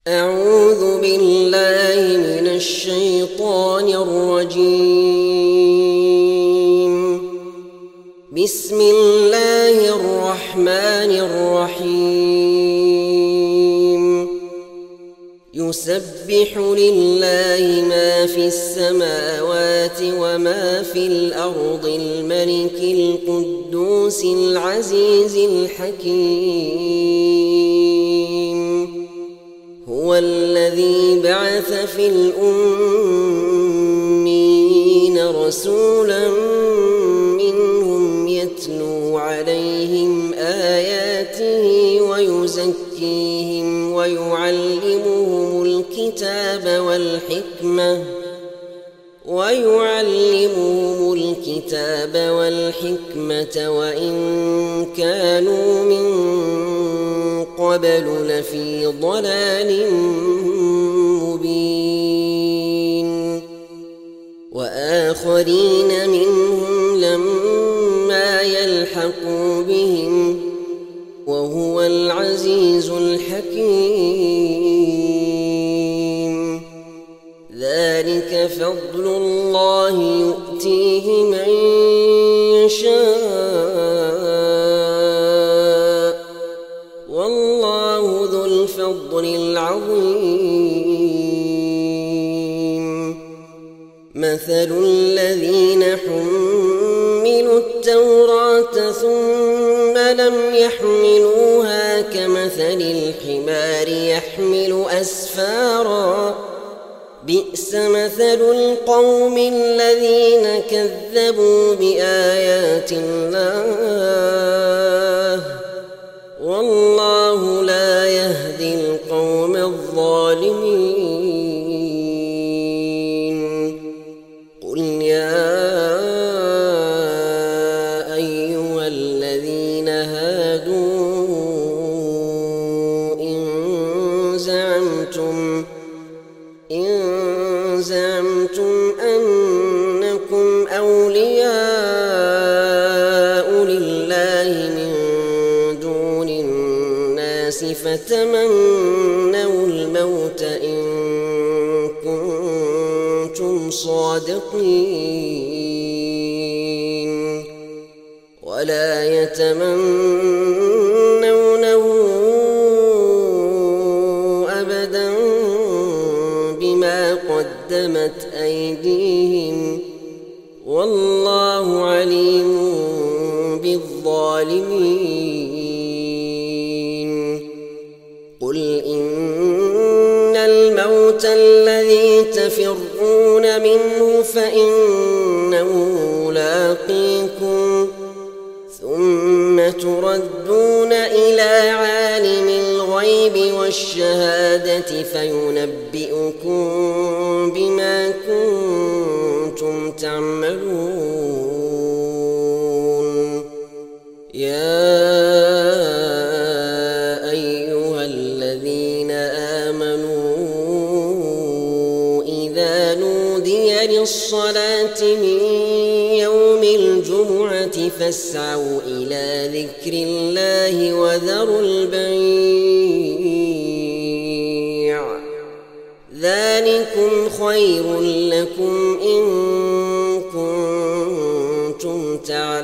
أعوذ بالله من الشيطان الرجيم. بسم الله الرحمن الرحيم. يسبح لله ما في السماوات وما في الأرض الملك القدوس العزيز الحكيم. هو الذي بعث في الأميين رسولا منهم يتلو عليهم آياته ويزكيهم ويعلمهم الكتاب والحكمة وإن كانوا من قبل لفي ضلال مبين. وآخرين منهم لما يلحقوا بهم وهو العزيز الحكيم. ذلك فضل الله يؤتيه من يشاء والله ذو الفضل العظيم. مثل الذين حملوا التوراة ثم لم يحملوها كمثل الحمار يحمل أسفارا بئس مثل القوم الذين كذبوا بآيات الله والله لا يهدي القوم الظالمين. قل يا أيها الذين هادوا إن زعمتم أنكم أولياء لله من دون الناس فتمنوا الموت إن كنتم صادقين ولا يتمنونه أبدا بما قدمت أيديهم والله عليم بالظالمين. قل إن الموت الذي تفرون منه فإنه لاقيكم ثم تردون إلى عالم الغيب والشهادة فينبئكم بما كنتم تعملون. يا أيها الذين آمنوا إذا نودي للصلاة من يوم الجمعة فاسعوا إلى ذكر الله وذروا البيع ذلكم خير لكم إن كنتم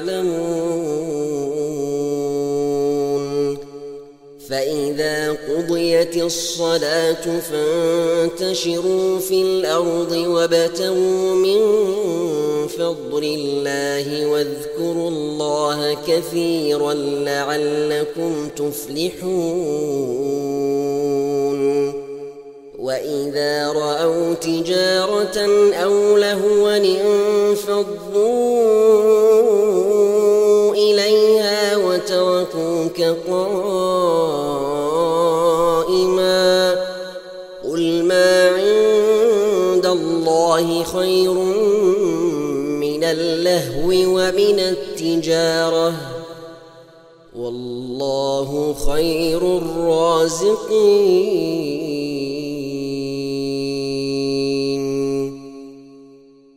تعلمون. فإذا قضيت الصلاة فانتشروا في الأرض وابتغوا من فضل الله واذكروا الله كثيرا لعلكم تفلحون. وإذا رأوا تجارة أو لهوا انفضوا إليها وتركوك قائما قل ما عند الله خير من اللهو ومن التجارة والله خير الرازقين.